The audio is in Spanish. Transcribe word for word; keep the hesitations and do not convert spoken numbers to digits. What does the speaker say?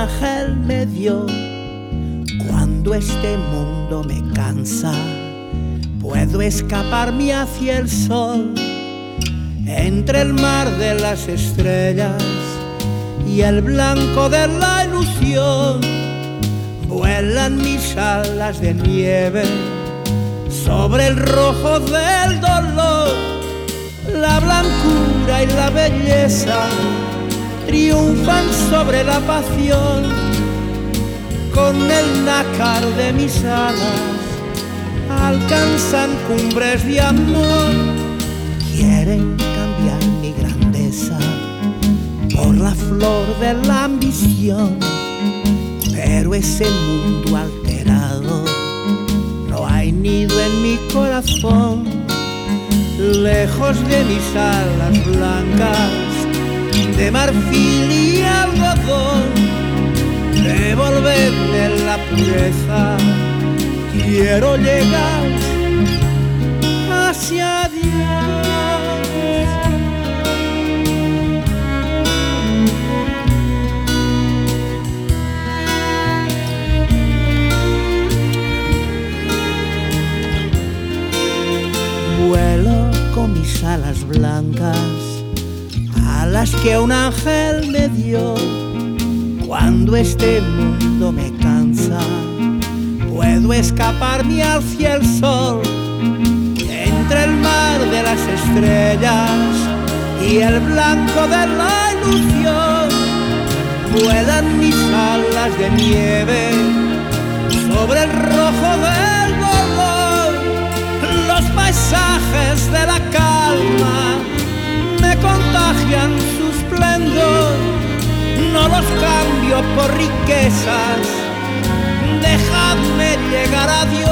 ángel me dio. Cuando este mundo me cansa, puedo escaparme hacia el sol, entre el mar de las estrellas y el blanco de la ilusión. Vuelan mis alas de nieve sobre el rojo del dolor. La blancura y la belleza triunfan sobre la pasión. Con el nácar de mis alas alcanzan cumbres de amor. Quieren cambiar mi grandeza por la flor de la ambición, pero ese mundo alterado no hay nido en mi corazón. Lejos de mis alas blancas de marfil y algodón, devolverme la pureza, quiero llegar hacia Dios. Vuelo con mis alas blancas, alas que un ángel me dio. Cuando este mundo me cansa, puedo escaparme hacia el sol, entre el mar de las estrellas y el blanco de la ilusión. Vuelan mis alas de nieve sobre el rojo del dolor. Los paisajes de la calma me contagian su esplendor. No los cambio por riquezas, dejadme llegar a Dios.